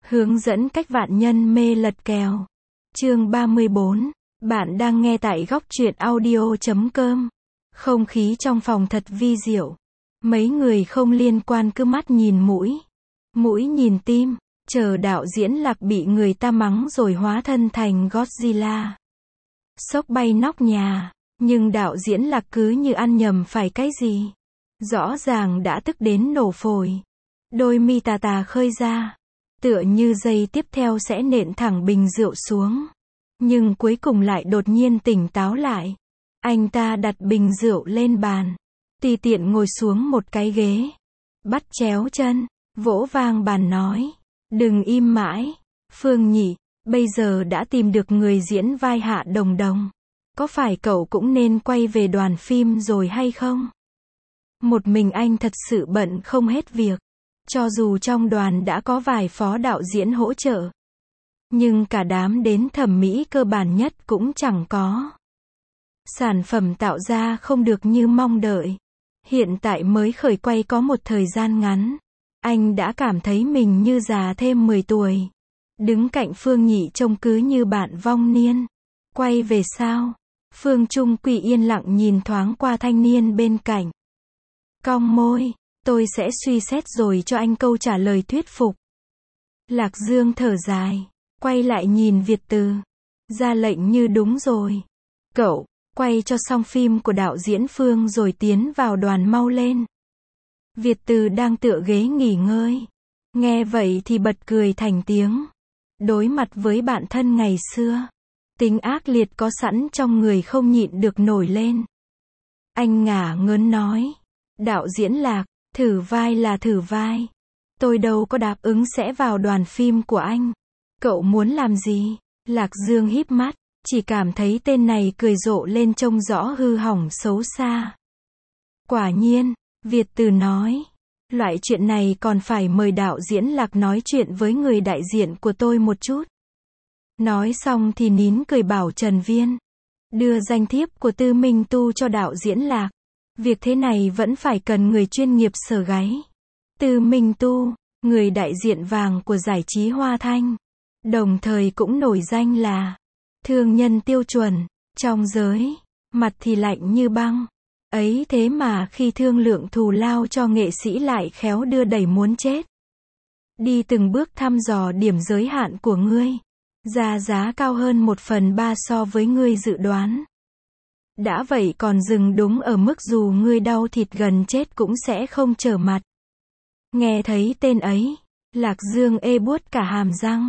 Hướng dẫn cách vạn nhân mê lật kèo. Chương 34. Bạn đang nghe tại góc truyện audio.com. Không khí trong phòng thật vi diệu. Mấy người không liên quan cứ mắt nhìn mũi, mũi nhìn tim, chờ đạo diễn Lạc bị người ta mắng rồi hóa thân thành Godzilla. Xốc bay nóc nhà, nhưng đạo diễn Lạc cứ như ăn nhầm phải cái gì. Rõ ràng đã tức đến nổ phổi. Đôi mi tà tà khơi ra, tựa như giây tiếp theo sẽ nện thẳng bình rượu xuống. Nhưng cuối cùng lại đột nhiên tỉnh táo lại. Anh ta đặt bình rượu lên bàn, tùy tiện ngồi xuống một cái ghế, bắt chéo chân, vỗ vang bàn nói: "Đừng im mãi, Phương nhỉ, bây giờ đã tìm được người diễn vai Hạ Đồng Đồng. Có phải cậu cũng nên quay về đoàn phim rồi hay không?" Một mình anh thật sự bận không hết việc. Cho dù trong đoàn đã có vài phó đạo diễn hỗ trợ, nhưng cả đám đến thẩm mỹ cơ bản nhất cũng chẳng có. Sản phẩm tạo ra không được như mong đợi. Hiện tại mới khởi quay có một thời gian ngắn, anh đã cảm thấy mình như già thêm 10 tuổi. Đứng cạnh Phương Nhị trông cứ như bạn vong niên. Quay về sao? Phương Trung Quỳ yên lặng nhìn thoáng qua thanh niên bên cạnh. Cong môi, tôi sẽ suy xét rồi cho anh câu trả lời thuyết phục. Lạc Dương thở dài, quay lại nhìn Việt Từ. Ra lệnh như đúng rồi. Cậu, quay cho xong phim của đạo diễn Phương rồi tiến vào đoàn mau lên. Việt Từ đang tựa ghế nghỉ ngơi. Nghe vậy thì bật cười thành tiếng. Đối mặt với bạn thân ngày xưa, tính ác liệt có sẵn trong người không nhịn được nổi lên. Anh ngả ngớn nói: "Đạo diễn Lạc, thử vai là thử vai. Tôi đâu có đáp ứng sẽ vào đoàn phim của anh. Cậu muốn làm gì?" Lạc Dương híp mắt, chỉ cảm thấy tên này cười rộ lên trông rõ hư hỏng xấu xa. Quả nhiên, Việt Từ nói, loại chuyện này còn phải mời đạo diễn Lạc nói chuyện với người đại diện của tôi một chút. Nói xong thì nín cười bảo Trần Viên đưa danh thiếp của Tư Minh Tu cho đạo diễn Lạc. Việc thế này vẫn phải cần người chuyên nghiệp sở gáy. Tư Minh Tu, người đại diện vàng của giải trí Hoa Thanh, đồng thời cũng nổi danh là thương nhân tiêu chuẩn trong giới, mặt thì lạnh như băng. Ấy thế mà khi thương lượng thù lao cho nghệ sĩ lại khéo đưa đẩy muốn chết. Đi từng bước thăm dò điểm giới hạn của ngươi, ra giá cao hơn 1/3 so với ngươi dự đoán. Đã vậy còn dừng đúng ở mức dù ngươi đau thịt gần chết cũng sẽ không trở mặt. Nghe thấy tên ấy, Lạc Dương ê buốt cả hàm răng.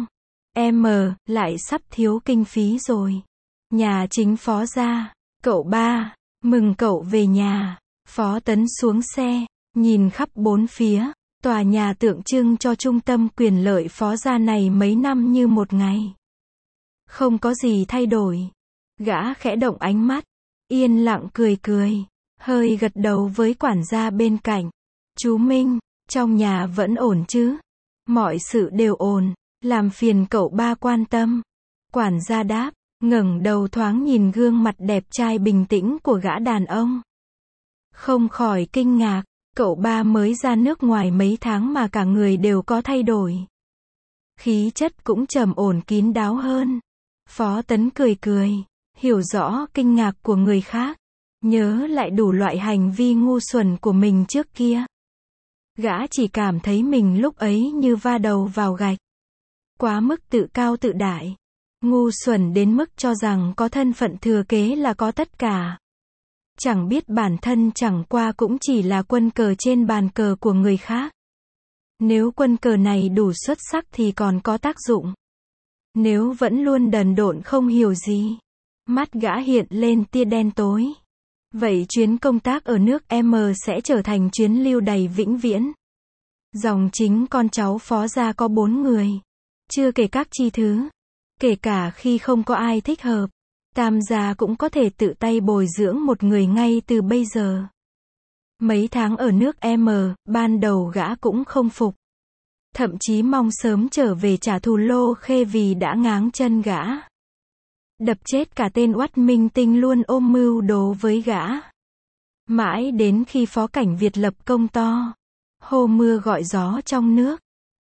Lại sắp thiếu kinh phí rồi. Nhà chính phó ra. Cậu ba, mừng cậu về nhà. Phó Tấn xuống xe, nhìn khắp bốn phía. Tòa nhà tượng trưng cho trung tâm quyền lợi phó gia này mấy năm như một ngày. Không có gì thay đổi. Gã khẽ động ánh mắt, yên lặng cười cười, hơi gật đầu với quản gia bên cạnh. "Chú Minh, trong nhà vẫn ổn chứ?" "Mọi sự đều ổn, làm phiền cậu ba quan tâm." Quản gia đáp, ngẩng đầu thoáng nhìn gương mặt đẹp trai bình tĩnh của gã đàn ông. Không khỏi kinh ngạc, cậu ba mới ra nước ngoài mấy tháng mà cả người đều có thay đổi. Khí chất cũng trầm ổn kín đáo hơn. Phó Tấn cười cười, hiểu rõ kinh ngạc của người khác, nhớ lại đủ loại hành vi ngu xuẩn của mình trước kia. Gã chỉ cảm thấy mình lúc ấy như va đầu vào gạch. Quá mức tự cao tự đại. Ngu xuẩn đến mức cho rằng có thân phận thừa kế là có tất cả. Chẳng biết bản thân chẳng qua cũng chỉ là quân cờ trên bàn cờ của người khác. Nếu quân cờ này đủ xuất sắc thì còn có tác dụng. Nếu vẫn luôn đần độn không hiểu gì, mắt gã hiện lên tia đen tối. Vậy chuyến công tác ở nước M sẽ trở thành chuyến lưu đày vĩnh viễn. Dòng chính con cháu phó gia có 4 người. Chưa kể các chi thứ. Kể cả khi không có ai thích hợp, Tam gia cũng có thể tự tay bồi dưỡng một người ngay từ bây giờ. Mấy tháng ở nước M, ban đầu gã cũng không phục. Thậm chí mong sớm trở về trả thù Lô Khê vì đã ngáng chân gã. Đập chết cả tên oắt minh tinh luôn ôm mưu đồ với gã. Mãi đến khi phó cảnh Việt lập công to, hô mưa gọi gió trong nước,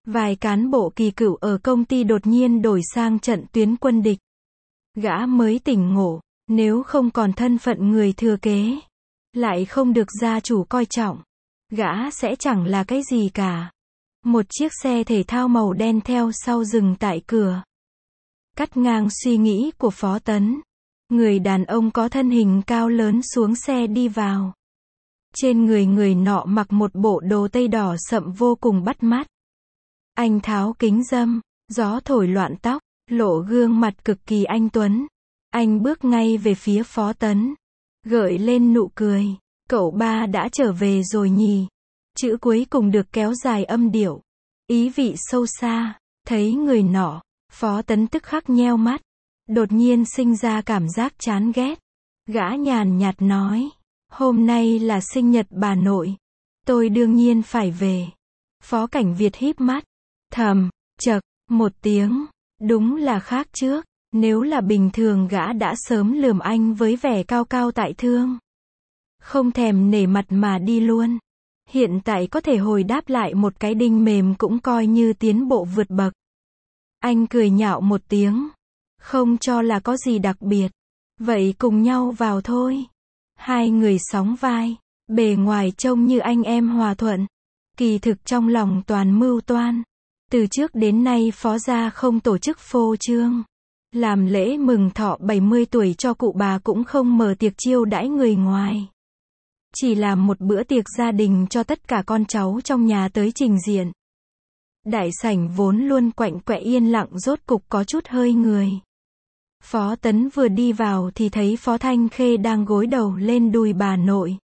Vài cán bộ kỳ cựu ở công ty đột nhiên đổi sang trận tuyến quân địch. Gã mới tỉnh ngộ, nếu không còn thân phận người thừa kế, lại không được gia chủ coi trọng, gã sẽ chẳng là cái gì cả. Một chiếc xe thể thao màu đen theo sau dừng tại cửa. Cắt ngang suy nghĩ của Phó Tấn. Người đàn ông có thân hình cao lớn xuống xe đi vào. Trên người người nọ mặc một bộ đồ tây đỏ sậm vô cùng bắt mắt. Anh tháo kính râm, gió thổi loạn tóc, lộ gương mặt cực kỳ anh tuấn. Anh bước ngay về phía Phó Tấn, gợi lên nụ cười. Cậu ba đã trở về rồi nhỉ? Chữ cuối cùng được kéo dài âm điệu, ý vị sâu xa. Thấy người nọ, Phó Tấn tức khắc nheo mắt, đột nhiên sinh ra cảm giác chán ghét. Gã nhàn nhạt nói, hôm nay là sinh nhật bà nội, tôi đương nhiên phải về. Phó Cảnh Việt híp mắt, thầm, chậc, một tiếng, đúng là khác trước, nếu là bình thường gã đã sớm lườm anh với vẻ cao cao tại thượng. Không thèm nể mặt mà đi luôn. Hiện tại có thể hồi đáp lại một cái đinh mềm cũng coi như tiến bộ vượt bậc. Anh cười nhạo một tiếng, không cho là có gì đặc biệt. Vậy cùng nhau vào thôi. Hai người sóng vai, bề ngoài trông như anh em hòa thuận. Kỳ thực trong lòng toàn mưu toan. Từ trước đến nay Phó gia không tổ chức phô trương. Làm lễ mừng thọ 70 tuổi cho cụ bà cũng không mở tiệc chiêu đãi người ngoài. Chỉ làm một bữa tiệc gia đình cho tất cả con cháu trong nhà tới trình diện. Đại sảnh vốn luôn quạnh quẹ yên lặng rốt cục có chút hơi người. Phó Tấn vừa đi vào thì thấy Phó Thanh Khê đang gối đầu lên đùi bà nội.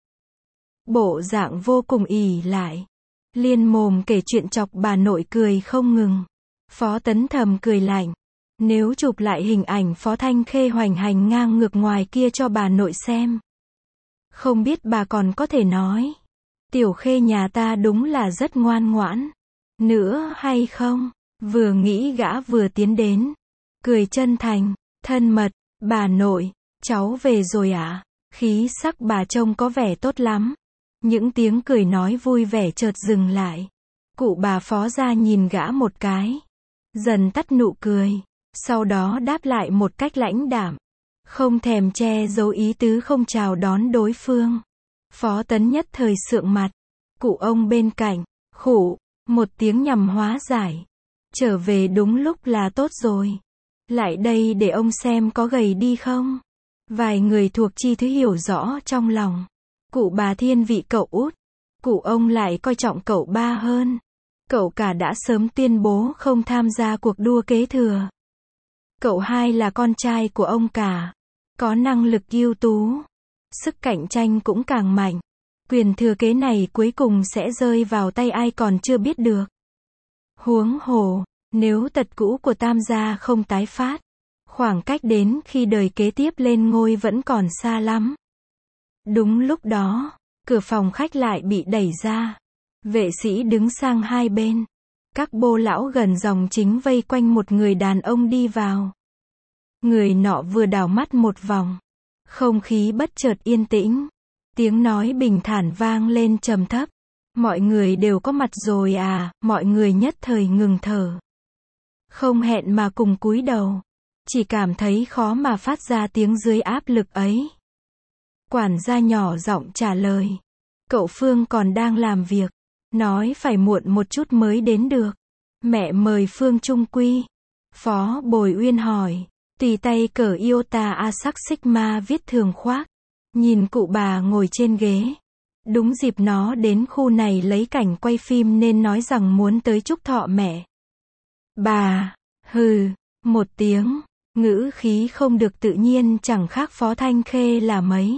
Bộ dạng vô cùng ỷ lại. Liên mồm kể chuyện chọc bà nội cười không ngừng. Phó Tấn thầm cười lạnh. Nếu chụp lại hình ảnh Phó Thanh Khê hoành hành ngang ngược ngoài kia cho bà nội xem, không biết bà còn có thể nói, Tiểu Khê nhà ta đúng là rất ngoan ngoãn, nữa hay không? Vừa nghĩ gã vừa tiến đến, cười chân thành, thân mật, bà nội, cháu về rồi ạ? Khí sắc bà trông có vẻ tốt lắm. Những tiếng cười nói vui vẻ chợt dừng lại. Cụ bà Phó gia nhìn gã một cái, dần tắt nụ cười, sau đó đáp lại một cách lãnh đạm, không thèm che giấu ý tứ không chào đón đối phương. Phó Tấn nhất thời sượng mặt. Cụ ông bên cạnh, khụ, một tiếng nhằm hóa giải. Trở về đúng lúc là tốt rồi. Lại đây để ông xem có gầy đi không? Vài người thuộc chi thứ hiểu rõ trong lòng. Cụ bà thiên vị cậu út. Cụ ông lại coi trọng cậu ba hơn. Cậu cả đã sớm tuyên bố không tham gia cuộc đua kế thừa. Cậu hai là con trai của ông cả. Có năng lực ưu tú. Sức cạnh tranh cũng càng mạnh. Quyền thừa kế này cuối cùng sẽ rơi vào tay ai còn chưa biết được. Huống hồ, nếu tật cũ của Tam gia không tái phát, khoảng cách đến khi đời kế tiếp lên ngôi vẫn còn xa lắm. Đúng lúc đó, cửa phòng khách lại bị đẩy ra. Vệ sĩ đứng sang hai bên. Các bô lão gần dòng chính vây quanh một người đàn ông đi vào. Người nọ vừa đảo mắt một vòng. Không khí bất chợt yên tĩnh. Tiếng nói bình thản vang lên trầm thấp. Mọi người đều có mặt rồi à? Mọi người nhất thời ngừng thở. Không hẹn mà cùng cúi đầu. Chỉ cảm thấy khó mà phát ra tiếng dưới áp lực ấy. Quản gia nhỏ giọng trả lời. Cậu Phương còn đang làm việc. Nói phải muộn một chút mới đến được. Mẹ mời Phương trung quy. Phó Bồi Uyên hỏi. Tùy tay cởi Iota Asac Sigma viết thường khoác. Nhìn cụ bà ngồi trên ghế. Đúng dịp nó đến khu này lấy cảnh quay phim nên nói rằng muốn tới chúc thọ mẹ. Bà, hừ, một tiếng, ngữ khí không được tự nhiên chẳng khác Phó Thanh Khê là mấy.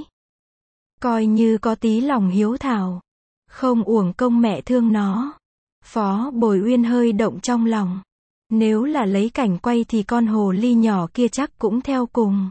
Coi như có tí lòng hiếu thảo. Không uổng công mẹ thương nó. Phó Bồi Uyên hơi động trong lòng. Nếu là lấy cảnh quay thì con hồ ly nhỏ kia chắc cũng theo cùng.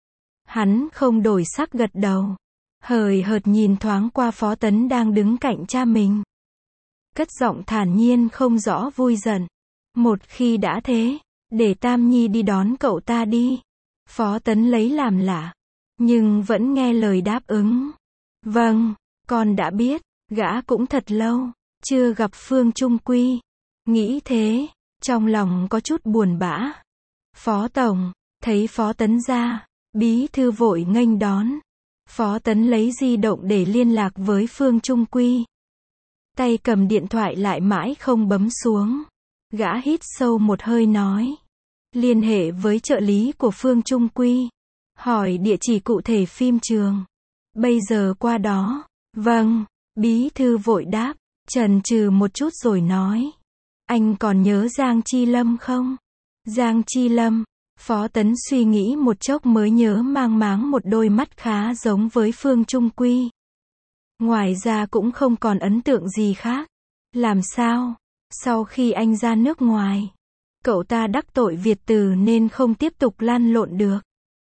Hắn không đổi sắc gật đầu. Hời hợt nhìn thoáng qua Phó Tấn đang đứng cạnh cha mình. Cất giọng thản nhiên không rõ vui giận. Một khi đã thế, để Tam Nhi đi đón cậu ta đi. Phó Tấn lấy làm lạ, nhưng vẫn nghe lời đáp ứng. Vâng, con đã biết. Gã cũng thật lâu chưa gặp Phương trung quy. Nghĩ thế, trong lòng có chút buồn bã. Phó Tổng, thấy Phó Tấn ra, bí thư vội nghênh đón. Phó Tấn lấy di động để liên lạc với Phương Trung Quy. Tay cầm điện thoại lại mãi không bấm xuống. Gã hít sâu một hơi nói. Liên hệ với trợ lý của Phương Trung Quy. Hỏi địa chỉ cụ thể phim trường. Bây giờ qua đó. Vâng, bí thư vội đáp. Chần chừ một chút rồi nói. Anh còn nhớ Giang Chi Lâm không? Giang Chi Lâm. Phó Tấn suy nghĩ một chốc mới nhớ mang máng một đôi mắt khá giống với Phương Trung Quy. Ngoài ra cũng không còn ấn tượng gì khác. Làm sao? Sau khi anh ra nước ngoài, cậu ta đắc tội Việt Từ nên không tiếp tục lăn lộn được.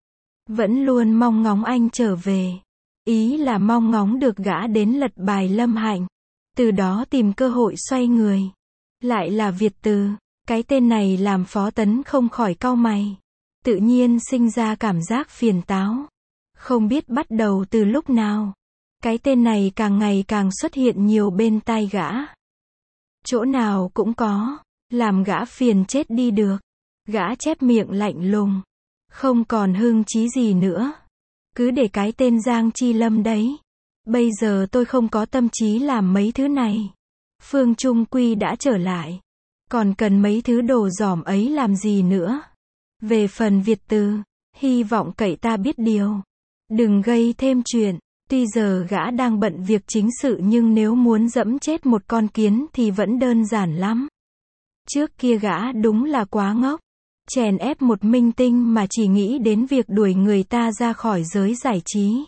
Vẫn luôn mong ngóng anh trở về. Ý là mong ngóng được gã đến lật bài Lâm Hạnh. Từ đó tìm cơ hội xoay người. Lại là Việt Từ. Cái tên này làm Phó Tấn không khỏi cau mày. Tự nhiên sinh ra cảm giác phiền táo. Không biết bắt đầu từ lúc nào. Cái tên này càng ngày càng xuất hiện nhiều bên tai gã. Chỗ nào cũng có. Làm gã phiền chết đi được. Gã chép miệng lạnh lùng. Không còn hưng chí gì nữa. Cứ để cái tên Giang Chi Lâm đấy. Bây giờ tôi không có tâm trí làm mấy thứ này. Phương Trung Quy đã trở lại. Còn cần mấy thứ đồ dỏm ấy làm gì nữa. Về phần Việt Từ, hy vọng cậy ta biết điều. Đừng gây thêm chuyện. Tuy giờ gã đang bận việc chính sự nhưng nếu muốn dẫm chết một con kiến thì vẫn đơn giản lắm. Trước kia gã đúng là quá ngốc. Chèn ép một minh tinh mà chỉ nghĩ đến việc đuổi người ta ra khỏi giới giải trí.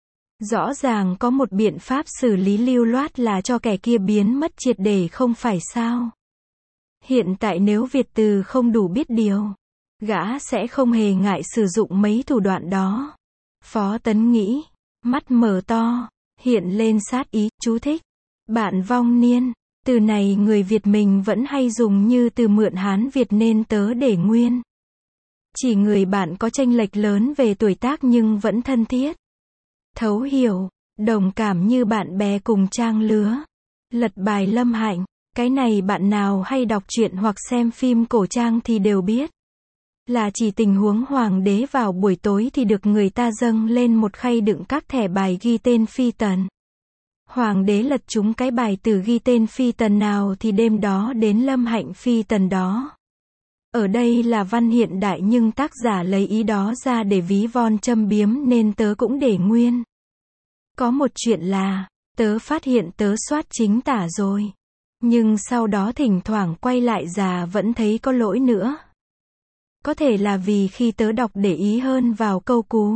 Rõ ràng có một biện pháp xử lý lưu loát là cho kẻ kia biến mất triệt để không phải sao. Hiện tại nếu Việt Từ không đủ biết điều, gã sẽ không hề ngại sử dụng mấy thủ đoạn đó. Phó Tấn nghĩ, mắt mở to, hiện lên sát ý, chú thích. Bạn vong niên, từ này người Việt mình vẫn hay dùng như từ mượn Hán Việt nên tớ để nguyên. Chỉ người bạn có chênh lệch lớn về tuổi tác nhưng vẫn thân thiết. Thấu hiểu, đồng cảm như bạn bè cùng trang lứa. Lật bài Lâm Hạnh, cái này bạn nào hay đọc truyện hoặc xem phim cổ trang thì đều biết. Là chỉ tình huống hoàng đế vào buổi tối thì được người ta dâng lên một khay đựng các thẻ bài ghi tên phi tần. Hoàng đế lật trúng cái bài từ ghi tên phi tần nào thì đêm đó đến Lâm Hạnh phi tần đó. Ở đây là văn hiện đại nhưng tác giả lấy ý đó ra để ví von châm biếm nên tớ cũng để nguyên. Có một chuyện là, tớ phát hiện tớ soát chính tả rồi. Nhưng sau đó thỉnh thoảng quay lại già vẫn thấy có lỗi nữa. Có thể là vì khi tớ đọc để ý hơn vào câu cú.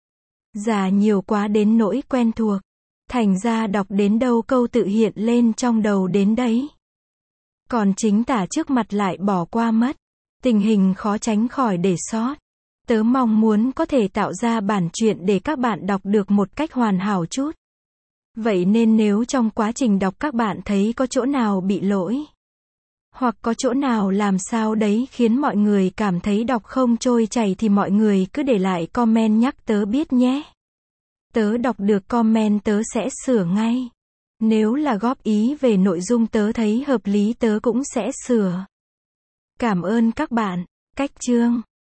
Già nhiều quá đến nỗi quen thuộc. Thành ra đọc đến đâu câu tự hiện lên trong đầu đến đấy. Còn chính tả trước mặt lại bỏ qua mất. Tình hình khó tránh khỏi để sót. Tớ mong muốn có thể tạo ra bản truyện để các bạn đọc được một cách hoàn hảo chút. Vậy nên nếu trong quá trình đọc các bạn thấy có chỗ nào bị lỗi, hoặc có chỗ nào làm sao đấy khiến mọi người cảm thấy đọc không trôi chảy thì mọi người cứ để lại comment nhắc tớ biết nhé. Tớ đọc được comment tớ sẽ sửa ngay. Nếu là góp ý về nội dung tớ thấy hợp lý tớ cũng sẽ sửa. Cảm ơn các bạn. Cách chương